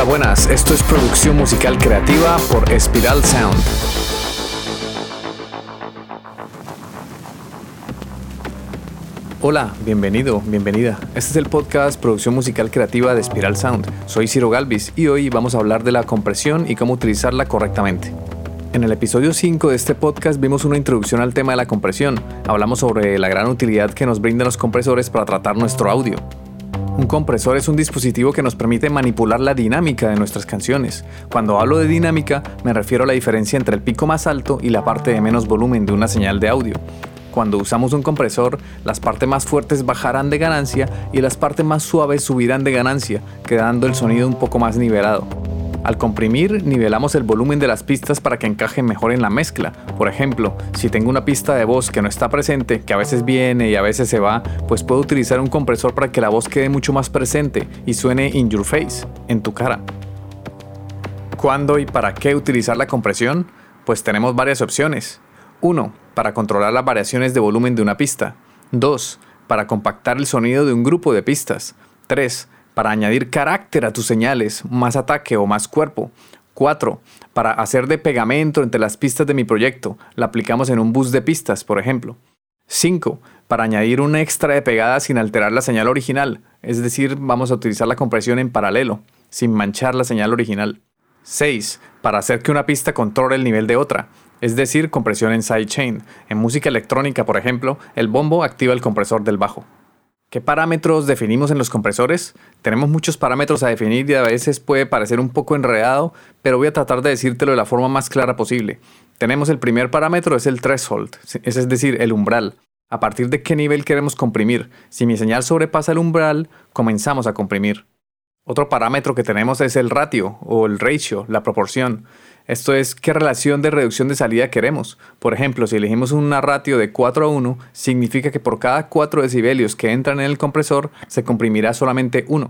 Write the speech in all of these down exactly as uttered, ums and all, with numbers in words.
buenas, esto es producción musical creativa por Espiral Sound. Hola, bienvenido, bienvenida. Este es el podcast Producción Musical Creativa de Espiral Sound. Soy Ciro Galvis y hoy vamos a hablar de la compresión y cómo utilizarla correctamente. En el episodio cinco de este podcast vimos una introducción al tema de la compresión. Hablamos sobre la gran utilidad que nos brindan los compresores para tratar nuestro audio. Un compresor es un dispositivo que nos permite manipular la dinámica de nuestras canciones. Cuando hablo de dinámica, me refiero a la diferencia entre el pico más alto y la parte de menos volumen de una señal de audio. Cuando usamos un compresor, las partes más fuertes bajarán de ganancia y las partes más suaves subirán de ganancia, quedando el sonido un poco más nivelado. Al comprimir, nivelamos el volumen de las pistas para que encajen mejor en la mezcla. Por ejemplo, si tengo una pista de voz que no está presente, que a veces viene y a veces se va, pues puedo utilizar un compresor para que la voz quede mucho más presente y suene in your face, en tu cara. ¿Cuándo y para qué utilizar la compresión? Pues tenemos varias opciones. uno. Para controlar las variaciones de volumen de una pista. dos. Para compactar el sonido de un grupo de pistas. tres. Para añadir carácter a tus señales, más ataque o más cuerpo. cuatro. Para hacer de pegamento entre las pistas de mi proyecto. La aplicamos en un bus de pistas, por ejemplo. cinco. Para añadir un extra de pegada sin alterar la señal original. Es decir, vamos a utilizar la compresión en paralelo, sin manchar la señal original. seis. Para hacer que una pista controle el nivel de otra. Es decir, compresión en sidechain. En música electrónica, por ejemplo, el bombo activa el compresor del bajo. ¿Qué parámetros definimos en los compresores? Tenemos muchos parámetros a definir y a veces puede parecer un poco enredado, pero voy a tratar de decírtelo de la forma más clara posible. Tenemos el primer parámetro, es el threshold, es decir, el umbral. A partir de qué nivel queremos comprimir. Si mi señal sobrepasa el umbral, comenzamos a comprimir. Otro parámetro que tenemos es el ratio o el ratio, la proporción. Esto es qué relación de reducción de salida queremos. Por ejemplo, si elegimos una ratio de cuatro a uno, significa que por cada cuatro decibelios que entran en el compresor, se comprimirá solamente uno.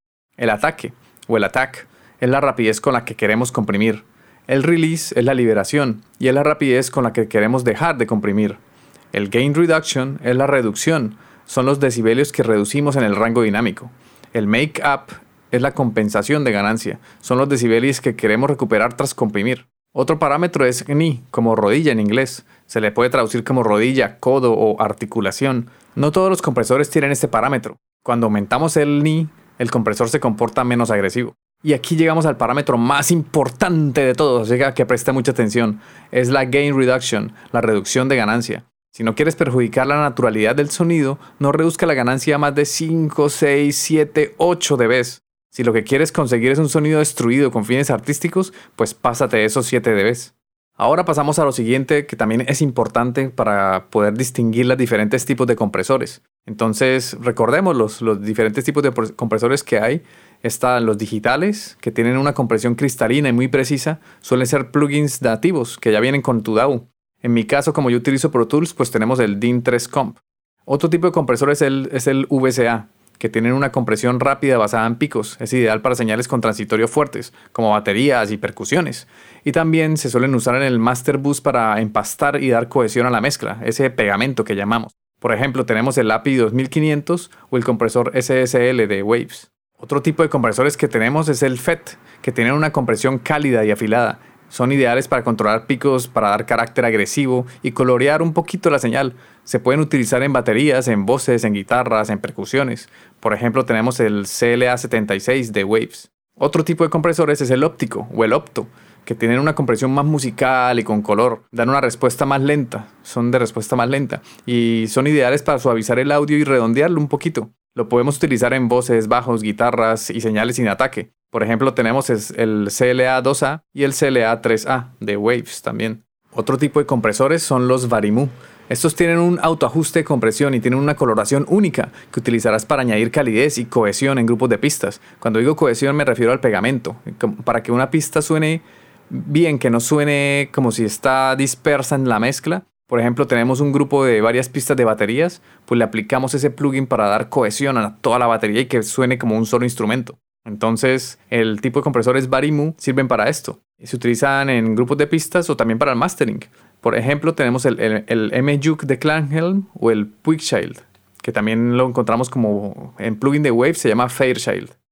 El ataque, o el attack, es la rapidez con la que queremos comprimir. El release es la liberación, y es la rapidez con la que queremos dejar de comprimir. El gain reduction es la reducción, son los decibelios que reducimos en el rango dinámico. El make up es la compensación de ganancia. Son los decibelios que queremos recuperar tras comprimir. Otro parámetro es knee, como rodilla en inglés. Se le puede traducir como rodilla, codo o articulación. No todos los compresores tienen este parámetro. Cuando aumentamos el knee, el compresor se comporta menos agresivo. Y aquí llegamos al parámetro más importante de todos, así que presta mucha atención. Es la gain reduction, la reducción de ganancia. Si no quieres perjudicar la naturalidad del sonido, no reduzca la ganancia a más de cinco, seis, siete, ocho dB. Si lo que quieres conseguir es un sonido destruido con fines artísticos, pues pásate de esos siete dB. Ahora pasamos a lo siguiente, que también es importante para poder distinguir los diferentes tipos de compresores. Entonces, recordemos los, los diferentes tipos de compresores que hay. Están los digitales, que tienen una compresión cristalina y muy precisa. Suelen ser plugins nativos, que ya vienen con tu D A W. En mi caso, como yo utilizo Pro Tools, pues tenemos el D I N tres Comp. Otro tipo de compresor es el, es el V C A, que tienen una compresión rápida basada en picos. Es ideal para señales con transitorio fuertes, como baterías y percusiones. Y también se suelen usar en el Master Bus para empastar y dar cohesión a la mezcla, ese pegamento que llamamos. Por ejemplo, tenemos el A P I dos mil quinientos o el compresor S S L de Waves. Otro tipo de compresores que tenemos es el F E T, que tienen una compresión cálida y afilada. Son ideales para controlar picos, para dar carácter agresivo y colorear un poquito la señal. Se pueden utilizar en baterías, en voces, en guitarras, en percusiones. Por ejemplo, tenemos el C L A setenta y seis de Waves. Otro tipo de compresores es el óptico o el opto, que tienen una compresión más musical y con color. Dan una respuesta más lenta, son de respuesta más lenta y son ideales para suavizar el audio y redondearlo un poquito. Lo podemos utilizar en voces, bajos, guitarras y señales sin ataque. Por ejemplo, tenemos el C L A dos A y el C L A tres A de Waves también. Otro tipo de compresores son los Varimu. Estos tienen un autoajuste de compresión y tienen una coloración única que utilizarás para añadir calidez y cohesión en grupos de pistas. Cuando digo cohesión me refiero al pegamento. Para que una pista suene bien, que no suene como si está dispersa en la mezcla. Por ejemplo, tenemos un grupo de varias pistas de baterías, pues le aplicamos ese plugin para dar cohesión a toda la batería y que suene como un solo instrumento. Entonces, el tipo de compresores Varimu sirven para esto. Se utilizan en grupos de pistas o también para el mastering. Por ejemplo, tenemos el, el, el M-Juke de Klanghelm o el Puigchild, que también lo encontramos como en plugin de Wave, se llama Fairchild.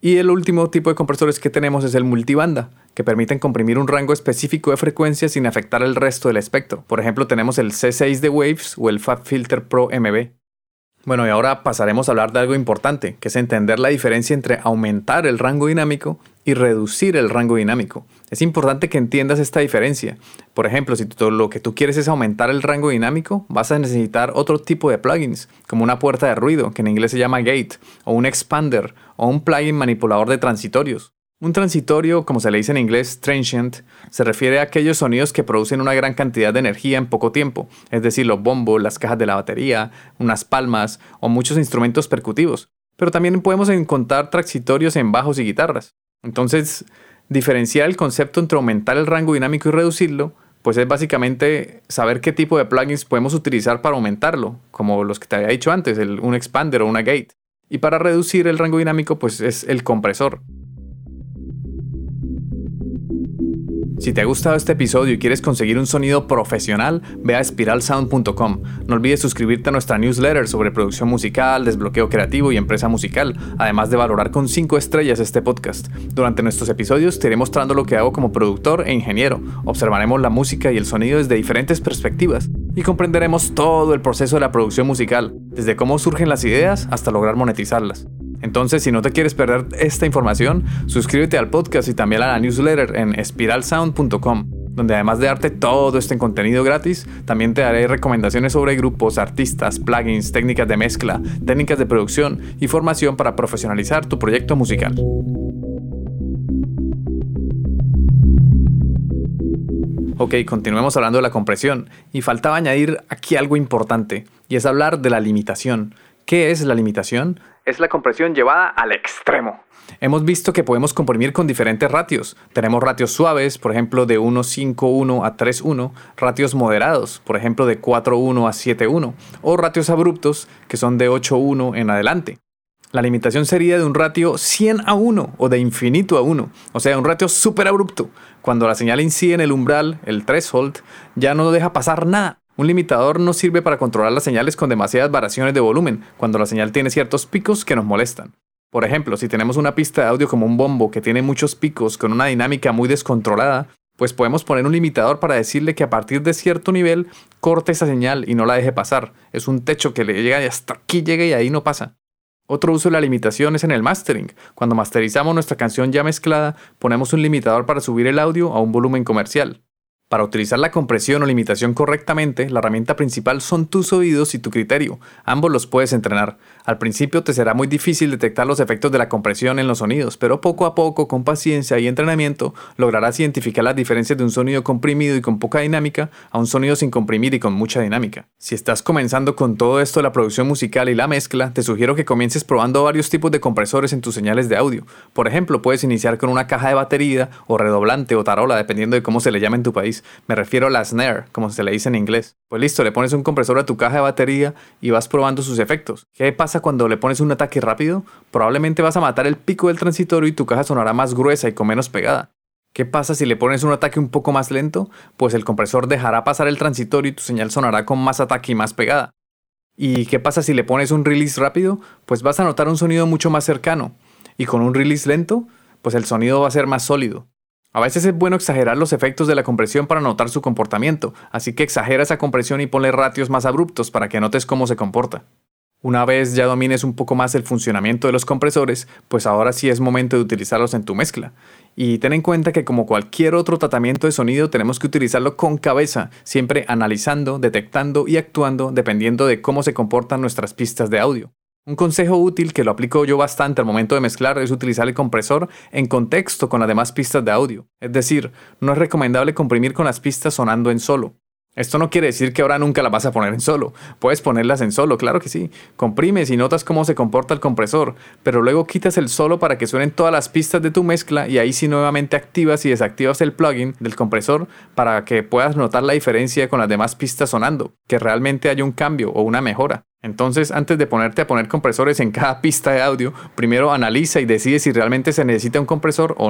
Y el último tipo de compresores que tenemos es el multibanda, que permiten comprimir un rango específico de frecuencias sin afectar el resto del espectro. Por ejemplo, tenemos el C seis de Waves o el FabFilter Pro M B. Bueno, y ahora pasaremos a hablar de algo importante, que es entender la diferencia entre aumentar el rango dinámico y reducir el rango dinámico. Es importante que entiendas esta diferencia. Por ejemplo, si tú, lo que tú quieres es aumentar el rango dinámico, vas a necesitar otro tipo de plugins, como una puerta de ruido, que en inglés se llama gate, o un expander, o un plugin manipulador de transitorios. Un transitorio, como se le dice en inglés, transient, se refiere a aquellos sonidos que producen una gran cantidad de energía en poco tiempo, es decir, los bombos, las cajas de la batería, unas palmas o muchos instrumentos percutivos. Pero también podemos encontrar transitorios en bajos y guitarras. Entonces, diferenciar el concepto entre aumentar el rango dinámico y reducirlo, pues es básicamente saber qué tipo de plugins podemos utilizar para aumentarlo, como los que te había dicho antes, el, un expander o una gate. Y para reducir el rango dinámico, pues es el compresor. Si te ha gustado este episodio y quieres conseguir un sonido profesional, ve a spiral sound punto com. No olvides suscribirte a nuestra newsletter sobre producción musical, desbloqueo creativo y empresa musical, además de valorar con cinco estrellas este podcast. Durante nuestros episodios te iré mostrando lo que hago como productor e ingeniero. Observaremos la música y el sonido desde diferentes perspectivas y comprenderemos todo el proceso de la producción musical, desde cómo surgen las ideas hasta lograr monetizarlas. Entonces, si no te quieres perder esta información, suscríbete al podcast y también a la newsletter en spiral sound punto com, donde además de darte todo este contenido gratis, también te daré recomendaciones sobre grupos, artistas, plugins, técnicas de mezcla, técnicas de producción y formación para profesionalizar tu proyecto musical. Ok, continuemos hablando de la compresión, y faltaba añadir aquí algo importante, y es hablar de la limitación. ¿Qué es la limitación? Es la compresión llevada al extremo. Hemos visto que podemos comprimir con diferentes ratios. Tenemos ratios suaves, por ejemplo, de uno punto cinco uno a tres punto uno, ratios moderados, por ejemplo, de cuatro punto uno a siete punto uno, o ratios abruptos, que son de ocho punto uno en adelante. La limitación sería de un ratio cien a uno o de infinito a uno, o sea, un ratio súper abrupto. Cuando la señal incide en el umbral, el threshold, ya no deja pasar nada. Un limitador no sirve para controlar las señales con demasiadas variaciones de volumen, cuando la señal tiene ciertos picos que nos molestan. Por ejemplo, si tenemos una pista de audio como un bombo que tiene muchos picos con una dinámica muy descontrolada, pues podemos poner un limitador para decirle que a partir de cierto nivel corte esa señal y no la deje pasar. Es un techo que le llega y hasta aquí llega y ahí no pasa. Otro uso de la limitación es en el mastering. Cuando masterizamos nuestra canción ya mezclada, ponemos un limitador para subir el audio a un volumen comercial. Para utilizar la compresión o limitación correctamente, la herramienta principal son tus oídos y tu criterio. Ambos los puedes entrenar. Al principio te será muy difícil detectar los efectos de la compresión en los sonidos, pero poco a poco, con paciencia y entrenamiento, lograrás identificar las diferencias de un sonido comprimido y con poca dinámica a un sonido sin comprimir y con mucha dinámica. Si estás comenzando con todo esto de la producción musical y la mezcla, te sugiero que comiences probando varios tipos de compresores en tus señales de audio. Por ejemplo, puedes iniciar con una caja de batería o redoblante o tarola, dependiendo de cómo se le llame en tu país. Me refiero a la snare, como se le dice en inglés. Pues listo, le pones un compresor a tu caja de batería y vas probando sus efectos. ¿Qué pasa cuando le pones un ataque rápido? Probablemente vas a matar el pico del transitorio y tu caja sonará más gruesa y con menos pegada. ¿Qué pasa si le pones un ataque un poco más lento? Pues el compresor dejará pasar el transitorio y tu señal sonará con más ataque y más pegada. ¿Y qué pasa si le pones un release rápido? Pues vas a notar un sonido mucho más cercano. Y con un release lento, pues el sonido va a ser más sólido. A veces es bueno exagerar los efectos de la compresión para notar su comportamiento, así que exagera esa compresión y ponle ratios más abruptos para que notes cómo se comporta. Una vez ya domines un poco más el funcionamiento de los compresores, pues ahora sí es momento de utilizarlos en tu mezcla. Y ten en cuenta que como cualquier otro tratamiento de sonido tenemos que utilizarlo con cabeza, siempre analizando, detectando y actuando dependiendo de cómo se comportan nuestras pistas de audio. Un consejo útil que lo aplico yo bastante al momento de mezclar es utilizar el compresor en contexto con las demás pistas de audio. Es decir, no es recomendable comprimir con las pistas sonando en solo. Esto no quiere decir que ahora nunca las vas a poner en solo. Puedes ponerlas en solo, claro que sí. Comprimes y notas cómo se comporta el compresor, pero luego quitas el solo para que suenen todas las pistas de tu mezcla y ahí sí nuevamente activas y desactivas el plugin del compresor para que puedas notar la diferencia con las demás pistas sonando, que realmente haya un cambio o una mejora. Entonces, antes de ponerte a poner compresores en cada pista de audio, primero analiza y decide si realmente se necesita un compresor o no.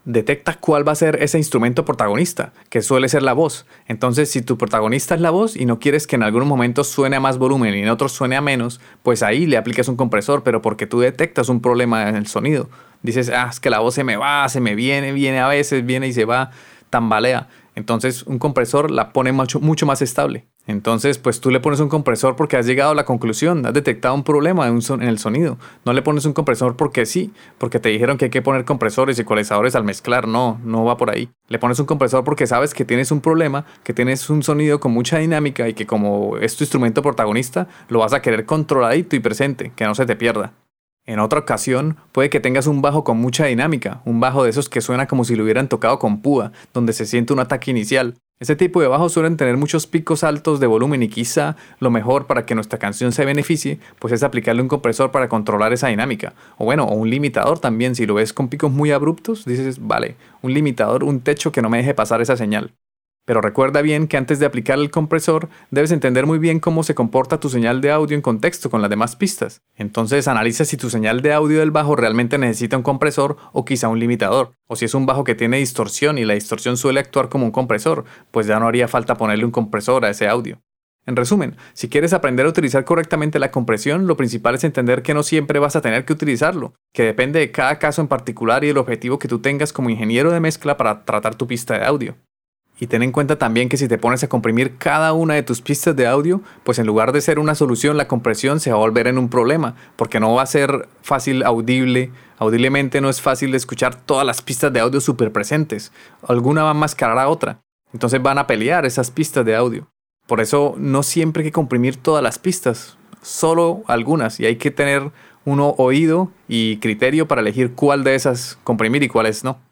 detecta cuál va a ser ese instrumento protagonista, que suele ser la voz. Entonces, si tu protagonista es la voz y no quieres que en algunos momentos suene a más volumen y en otros suene a menos, pues ahí le aplicas un compresor, pero porque tú detectas un problema en el sonido. Dices, ah, es que la voz se me va, se me viene, viene a veces, viene y se va, tambalea. Entonces, un compresor la pone mucho, mucho más estable. Entonces, pues tú le pones un compresor porque has llegado a la conclusión, has detectado un problema en, un son- en el sonido. No le pones un compresor porque sí, porque te dijeron que hay que poner compresores y ecualizadores al mezclar. No, no va por ahí. Le pones un compresor porque sabes que tienes un problema, que tienes un sonido con mucha dinámica y que como es tu instrumento protagonista, lo vas a querer controladito y presente, que no se te pierda. En otra ocasión, puede que tengas un bajo con mucha dinámica, un bajo de esos que suena como si lo hubieran tocado con púa, donde se siente un ataque inicial. Ese tipo de bajos suelen tener muchos picos altos de volumen y quizá lo mejor para que nuestra canción se beneficie, pues es aplicarle un compresor para controlar esa dinámica. O bueno, o un limitador también, si lo ves con picos muy abruptos, dices, vale, un limitador, un techo que no me deje pasar esa señal. Pero recuerda bien que antes de aplicar el compresor, debes entender muy bien cómo se comporta tu señal de audio en contexto con las demás pistas. Entonces analiza si tu señal de audio del bajo realmente necesita un compresor o quizá un limitador. O si es un bajo que tiene distorsión y la distorsión suele actuar como un compresor, pues ya no haría falta ponerle un compresor a ese audio. En resumen, si quieres aprender a utilizar correctamente la compresión, lo principal es entender que no siempre vas a tener que utilizarlo, que depende de cada caso en particular y el objetivo que tú tengas como ingeniero de mezcla para tratar tu pista de audio. Y ten en cuenta también que si te pones a comprimir cada una de tus pistas de audio, pues en lugar de ser una solución, la compresión se va a volver en un problema, porque no va a ser fácil audible, audiblemente no es fácil de escuchar todas las pistas de audio súper presentes, alguna va a enmascarar a otra, entonces van a pelear esas pistas de audio. Por eso no siempre hay que comprimir todas las pistas, solo algunas, y hay que tener uno oído y criterio para elegir cuál de esas comprimir y cuáles no.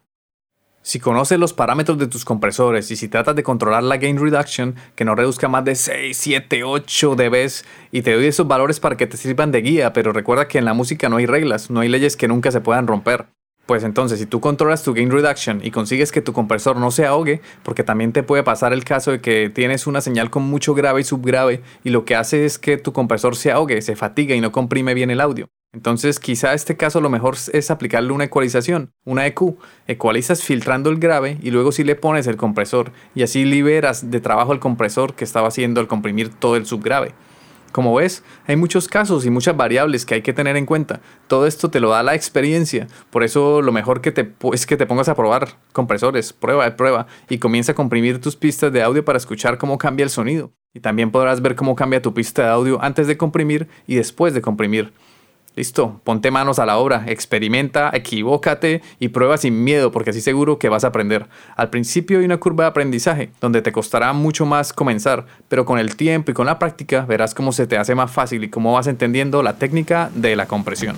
Si conoces los parámetros de tus compresores y si tratas de controlar la gain reduction, que no reduzca más de seis, siete, ocho decibelios, y te doy esos valores para que te sirvan de guía, pero recuerda que en la música no hay reglas, no hay leyes que nunca se puedan romper. Pues entonces, si tú controlas tu gain reduction y consigues que tu compresor no se ahogue, porque también te puede pasar el caso de que tienes una señal con mucho grave y subgrave y lo que hace es que tu compresor se ahogue, se fatiga y no comprime bien el audio. Entonces, quizá en este caso lo mejor es aplicarle una ecualización, una E Q. Ecualizas filtrando el grave y luego sí le pones el compresor y así liberas de trabajo el compresor que estaba haciendo al comprimir todo el subgrave. Como ves, hay muchos casos y muchas variables que hay que tener en cuenta. Todo esto te lo da la experiencia. Por eso lo mejor que te, es que te pongas a probar compresores, prueba de prueba, y comienza a comprimir tus pistas de audio para escuchar cómo cambia el sonido. Y también podrás ver cómo cambia tu pista de audio antes de comprimir y después de comprimir. Listo, ponte manos a la obra, experimenta, equivócate y prueba sin miedo porque así seguro que vas a aprender. Al principio hay una curva de aprendizaje donde te costará mucho más comenzar, pero con el tiempo y con la práctica verás cómo se te hace más fácil y cómo vas entendiendo la técnica de la compresión.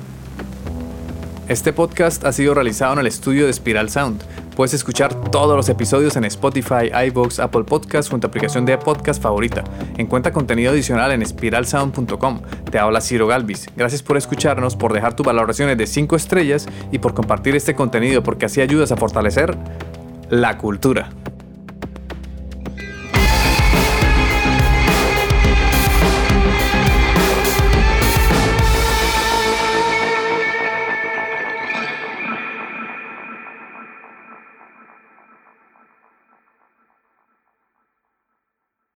Este podcast ha sido realizado en el estudio de Spiral Sound. Puedes escuchar todos los episodios en Spotify, iVoox, Apple Podcasts o en tu aplicación de podcast favorita. Encuentra contenido adicional en spiral sound punto com. Te habla Ciro Galvis. Gracias por escucharnos, por dejar tus valoraciones de cinco estrellas y por compartir este contenido porque así ayudas a fortalecer la cultura.